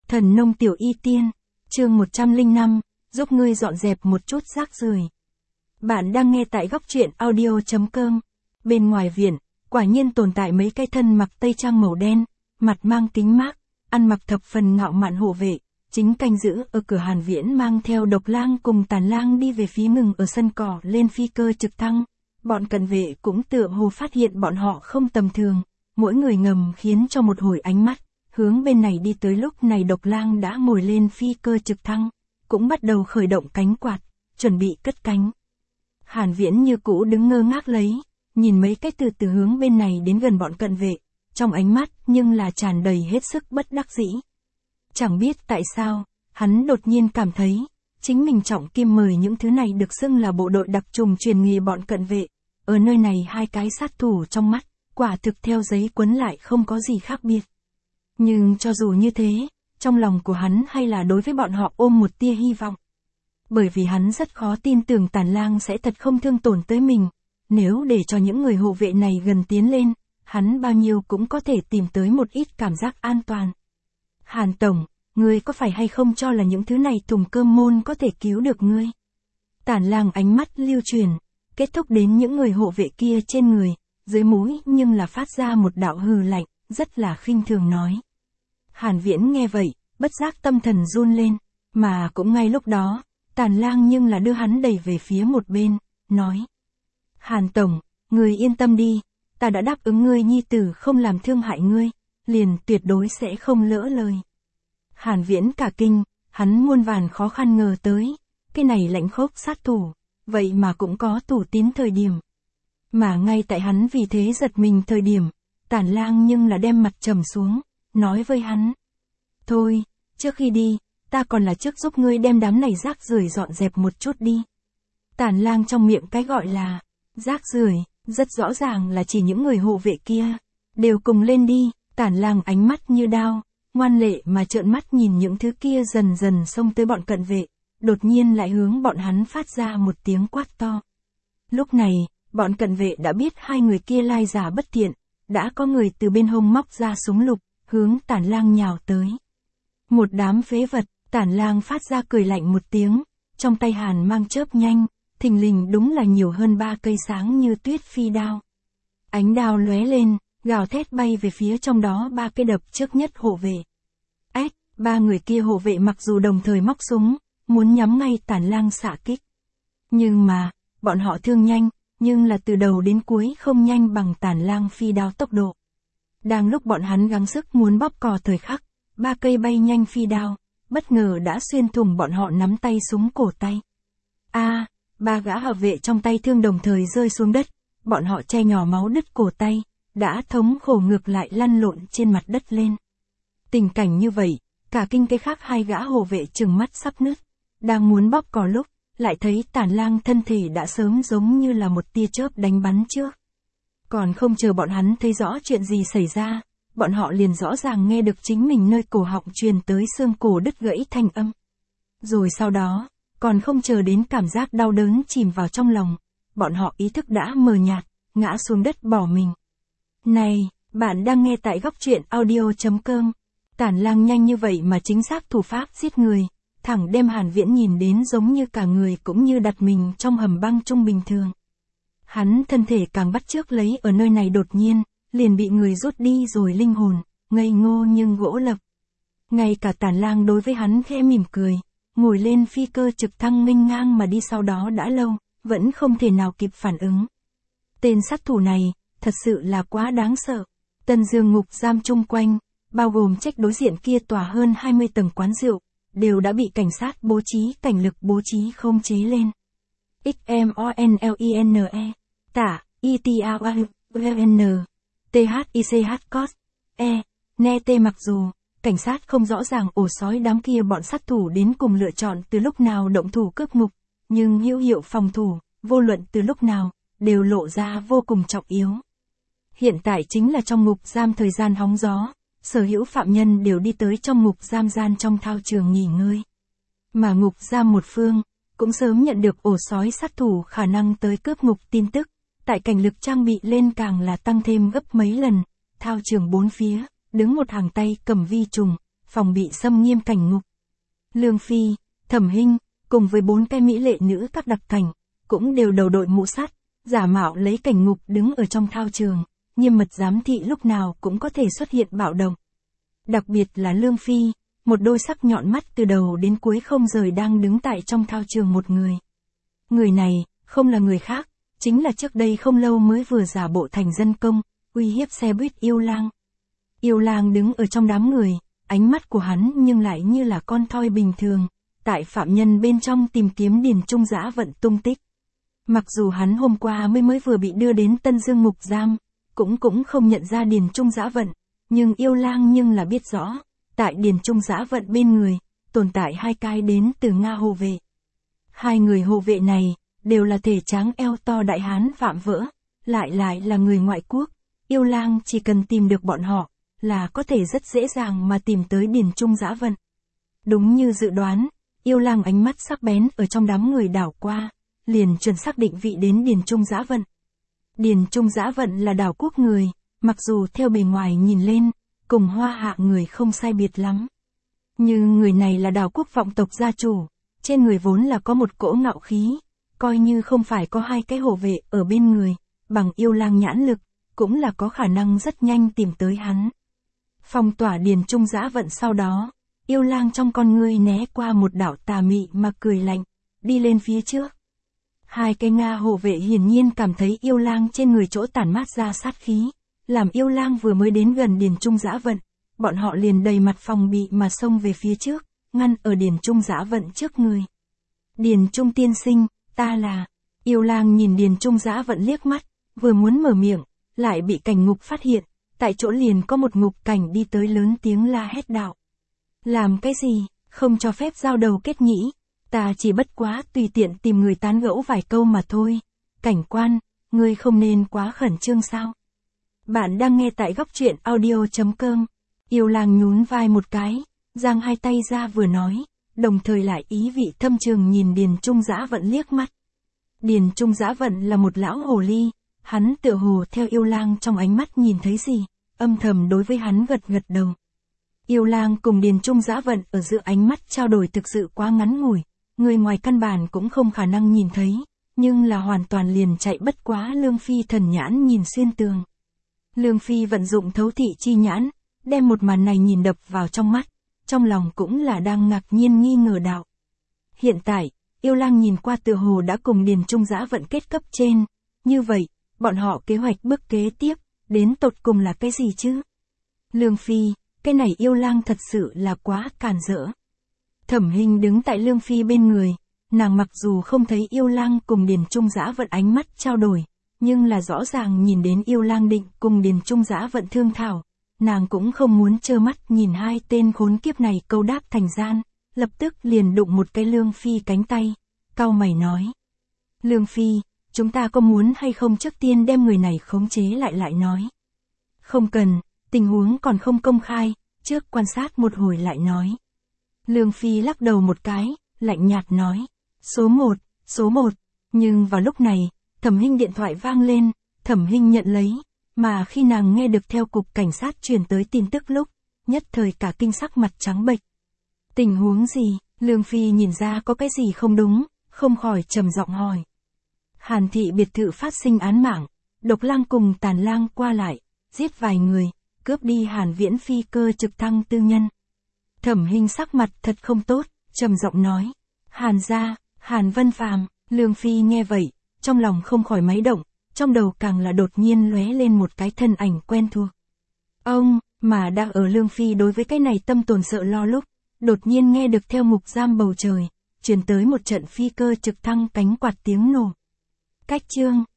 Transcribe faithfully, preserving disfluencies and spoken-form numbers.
Thần nông tiểu y tiên, chương một trăm lẻ năm, giúp ngươi dọn dẹp một chút rác rưởi. Bạn đang nghe tại góc truyện audio chấm com. Bên ngoài viện, quả nhiên tồn tại mấy cái thân mặc tây trang màu đen, mặt mang kính mác, ăn mặc thập phần ngạo mạn hộ vệ, chính canh giữ ở cửa Hàn Viễn mang theo Độc Lang cùng Tàn Lang đi về phía ngừng ở sân cỏ lên phi cơ trực thăng. Bọn cận vệ cũng tựa hồ phát hiện bọn họ không tầm thường, mỗi người ngầm khiến cho một hồi ánh mắt, hướng bên này đi tới. Lúc này Độc Lang đã ngồi lên phi cơ trực thăng, cũng bắt đầu khởi động cánh quạt, chuẩn bị cất cánh. Hàn Viễn như cũ đứng ngơ ngác lấy, nhìn mấy cái từ từ hướng bên này đến gần bọn cận vệ, trong ánh mắt nhưng là tràn đầy hết sức bất đắc dĩ. Chẳng biết tại sao, hắn đột nhiên cảm thấy, chính mình trọng kim mời những thứ này được xưng là bộ đội đặc trùng truyền nghề bọn cận vệ, ở nơi này hai cái sát thủ trong mắt, quả thực theo giấy quấn lại không có gì khác biệt. Nhưng cho dù như thế, trong lòng của hắn hay là đối với bọn họ ôm một tia hy vọng. Bởi vì hắn rất khó tin tưởng Tàn Lang sẽ thật không thương tổn tới mình, nếu để cho những người hộ vệ này gần tiến lên, hắn bao nhiêu cũng có thể tìm tới một ít cảm giác an toàn. Hàn Tổng, ngươi có phải hay không cho là những thứ này thùng cơm môn có thể cứu được ngươi? Tàn Lang ánh mắt lưu truyền, kết thúc đến những người hộ vệ kia trên người, dưới mũi nhưng là phát ra một đạo hừ lạnh, rất là khinh thường nói. Hàn Viễn nghe vậy, bất giác tâm thần run lên, mà cũng ngay lúc đó, Tàn Lang nhưng là đưa hắn đẩy về phía một bên, nói. Hàn Tổng, ngươi yên tâm đi, ta đã đáp ứng ngươi nhi tử không làm thương hại ngươi, liền tuyệt đối sẽ không lỡ lời. Hàn Viễn cả kinh, hắn muôn vàn khó khăn ngờ tới, cái này lãnh khốc sát thủ, vậy mà cũng có tủ tín thời điểm. Mà ngay tại hắn vì thế giật mình thời điểm, Tàn Lang nhưng là đem mặt trầm xuống, nói với hắn. Thôi, trước khi đi, ta còn là trước giúp ngươi đem đám này rác rưởi dọn dẹp một chút đi. Tàn Lang trong miệng cái gọi là rác rưởi, rất rõ ràng là chỉ những người hộ vệ kia, đều cùng lên đi. Tàn Lang ánh mắt như đao, ngoan lệ mà trợn mắt nhìn những thứ kia dần dần xông tới bọn cận vệ, đột nhiên lại hướng bọn hắn phát ra một tiếng quát to. Lúc này, bọn cận vệ đã biết hai người kia lai giả bất thiện, đã có người từ bên hông móc ra súng lục, hướng Tàn Lang nhào tới. Một đám phế vật, Tàn Lang phát ra cười lạnh một tiếng, trong tay hàn mang chớp nhanh, thình lình đúng là nhiều hơn ba cây sáng như tuyết phi đao. Ánh đao lóe lên, gào thét bay về phía trong đó ba cây đập trước nhất hộ vệ. Ếch, ba người kia hộ vệ mặc dù đồng thời móc súng, muốn nhắm ngay Tàn Lang xạ kích. Nhưng mà, bọn họ thương nhanh, nhưng là từ đầu đến cuối không nhanh bằng Tàn Lang phi đao tốc độ. Đang lúc bọn hắn gắng sức muốn bóp cò thời khắc, ba cây bay nhanh phi đao, bất ngờ đã xuyên thủng bọn họ nắm tay súng cổ tay. A, à, ba gã hộ vệ trong tay thương đồng thời rơi xuống đất, bọn họ che nhỏ máu đứt cổ tay, đã thống khổ ngược lại lăn lộn trên mặt đất lên. Tình cảnh như vậy, cả kinh cái khác hai gã hộ vệ trừng mắt sắp nứt, đang muốn bóp cò lúc, lại thấy Tàn Lang thân thể đã sớm giống như là một tia chớp đánh bắn trước. Còn không chờ bọn hắn thấy rõ chuyện gì xảy ra, bọn họ liền rõ ràng nghe được chính mình nơi cổ họng truyền tới xương cổ đứt gãy thanh âm. Rồi sau đó, còn không chờ đến cảm giác đau đớn chìm vào trong lòng, bọn họ ý thức đã mờ nhạt, ngã xuống đất bỏ mình. Này, bạn đang nghe tại góc truyện audio chấm com. Tàn Lang nhanh như vậy mà chính xác thủ pháp giết người, thẳng đem Hàn Viễn nhìn đến giống như cả người cũng như đặt mình trong hầm băng chung bình thường. Hắn thân thể càng bắt chước lấy ở nơi này đột nhiên, liền bị người rút đi rồi linh hồn, ngây ngô nhưng gỗ lập. Ngay cả Tàn Lang đối với hắn khẽ mỉm cười, ngồi lên phi cơ trực thăng nghênh ngang mà đi sau đó đã lâu, vẫn không thể nào kịp phản ứng. Tên sát thủ này, thật sự là quá đáng sợ. Tân Dương ngục giam chung quanh, bao gồm trách đối diện kia tòa hơn hai mươi tầng quán rượu, đều đã bị cảnh sát bố trí cảnh lực bố trí không chế lên. Xmonline, tả, ETAUN, THICH cos, E, ne T. Mặc dù, cảnh sát không rõ ràng ổ sói đám kia bọn sát thủ đến cùng lựa chọn từ lúc nào động thủ cướp ngục, nhưng hữu hiệu phòng thủ, vô luận từ lúc nào, đều lộ ra vô cùng trọng yếu. Hiện tại chính là trong ngục giam thời gian hóng gió, sở hữu phạm nhân đều đi tới trong ngục giam gian trong thao trường nghỉ ngơi. Mà ngục giam một phương, cũng sớm nhận được ổ sói sát thủ khả năng tới cướp ngục tin tức, tại cảnh lực trang bị lên càng là tăng thêm gấp mấy lần, thao trường bốn phía, đứng một hàng tay cầm vi trùng, phòng bị xâm nghiêm cảnh ngục. Lương Phi, Thẩm Hinh, cùng với bốn cái mỹ lệ nữ các đặc cảnh, cũng đều đầu đội mũ sắt, giả mạo lấy cảnh ngục đứng ở trong thao trường, nghiêm mật giám thị lúc nào cũng có thể xuất hiện bạo động. Đặc biệt là Lương Phi, một đôi sắc nhọn mắt từ đầu đến cuối không rời đang đứng tại trong thao trường một người. Người này, không là người khác, chính là trước đây không lâu mới vừa giả bộ thành dân công, uy hiếp xe buýt Yêu Lang. Yêu Lang đứng ở trong đám người, ánh mắt của hắn nhưng lại như là con thoi bình thường, tại phạm nhân bên trong tìm kiếm Điền Trung Dã Vận tung tích. Mặc dù hắn hôm qua mới mới vừa bị đưa đến Tân Dương ngục giam, cũng cũng không nhận ra Điền Trung Dã Vận, nhưng Yêu Lang nhưng là biết rõ, tại Điền Trung Dã Vận bên người, tồn tại hai cái đến từ Nga hộ vệ. Hai người hộ vệ này, đều là thể tráng eo to đại hán vạm vỡ, lại lại là người ngoại quốc. Yêu Lang chỉ cần tìm được bọn họ, là có thể rất dễ dàng mà tìm tới Điền Trung Dã Vận. Đúng như dự đoán, Yêu Lang ánh mắt sắc bén ở trong đám người đảo qua, liền chuẩn xác định vị đến Điền Trung Dã Vận. Điền Trung Dã Vận là đảo quốc người, mặc dù theo bề ngoài nhìn lên, cùng Hoa Hạ người không sai biệt lắm. Nhưng người này là đảo quốc vọng tộc gia chủ, trên người vốn là có một cỗ ngạo khí, coi như không phải có hai cái hộ vệ ở bên người, bằng Yêu Lang nhãn lực, cũng là có khả năng rất nhanh tìm tới hắn. Phong tỏa Điền Trung Dã Vận sau đó, Yêu Lang trong con ngươi né qua một đạo tà mị mà cười lạnh, đi lên phía trước. Hai cái Nga hộ vệ hiển nhiên cảm thấy Yêu Lang trên người chỗ tản mát ra sát khí, làm Yêu Lang vừa mới đến gần Điền Trung Dã Vận, bọn họ liền đầy mặt phòng bị mà xông về phía trước, ngăn ở Điền Trung Dã Vận trước người. Điền Trung tiên sinh, ta là... Yêu Lang nhìn Điền Trung Dã Vận liếc mắt, vừa muốn mở miệng, lại bị cảnh ngục phát hiện, tại chỗ liền có một ngục cảnh đi tới lớn tiếng la hét đạo. Làm cái gì, không cho phép giao đầu kết nhĩ, ta chỉ bất quá tùy tiện tìm người tán gẫu vài câu mà thôi. Cảnh quan, ngươi không nên quá khẩn trương sao? Bạn đang nghe tại góc truyện audio chấm com. Yêu Lang nhún vai một cái, giang hai tay ra vừa nói, đồng thời lại ý vị thâm trường nhìn Điền Trung Dã Vận liếc mắt. Điền Trung Dã Vận là một lão hồ ly, hắn tựa hồ theo Yêu Lang trong ánh mắt nhìn thấy gì, âm thầm đối với hắn gật gật đầu. Yêu Lang cùng Điền Trung Dã Vận ở giữa ánh mắt trao đổi thực sự quá ngắn ngủi, người ngoài căn bản cũng không khả năng nhìn thấy, nhưng là hoàn toàn liền chạy bất quá Lương Phi thần nhãn nhìn xuyên tường. Lương Phi vận dụng thấu thị chi nhãn, đem một màn này nhìn đập vào trong mắt, trong lòng cũng là đang ngạc nhiên nghi ngờ đạo. Hiện tại, Yêu Lang nhìn qua tựa hồ đã cùng Điền Trung Dã Vận kết cấp trên, như vậy, bọn họ kế hoạch bước kế tiếp, đến tột cùng là cái gì chứ? Lương Phi, cái này Yêu Lang thật sự là quá càn rỡ. Thẩm Hinh đứng tại Lương Phi bên người, nàng mặc dù không thấy Yêu Lang cùng Điền Trung Dã Vận ánh mắt trao đổi, nhưng là rõ ràng nhìn đến Yêu Lang định cùng Điền Trung Dã Vận thương thảo, nàng cũng không muốn trơ mắt nhìn hai tên khốn kiếp này câu đáp thành gian, lập tức liền đụng một cái Lương Phi cánh tay, cau mày nói. Lương Phi, chúng ta có muốn hay không trước tiên đem người này khống chế lại lại nói. Không cần, tình huống còn không công khai, trước quan sát một hồi lại nói. Lương Phi lắc đầu một cái, lạnh nhạt nói. Số một, số một, nhưng vào lúc này, Thẩm Hinh điện thoại vang lên, Thẩm Hinh nhận lấy, mà khi nàng nghe được theo cục cảnh sát truyền tới tin tức lúc, nhất thời cả kinh sắc mặt trắng bệch. Tình huống gì? Lương Phi nhìn ra có cái gì không đúng, không khỏi trầm giọng hỏi. Hàn thị biệt thự phát sinh án mạng, Độc Lang cùng Tàn Lang qua lại, giết vài người, cướp đi Hàn Viễn phi cơ trực thăng tư nhân. Thẩm Hinh sắc mặt thật không tốt, trầm giọng nói. Hàn gia, Hàn Vân Phàm. Lương Phi nghe vậy, trong lòng không khỏi máy động, trong đầu càng là đột nhiên lóe lên một cái thân ảnh quen thuộc. Ông, mà đang ở Lương Phi đối với cái này tâm tồn sợ lo lúc, đột nhiên nghe được theo ngục giam bầu trời, truyền tới một trận phi cơ trực thăng cánh quạt tiếng nổ. Cách chương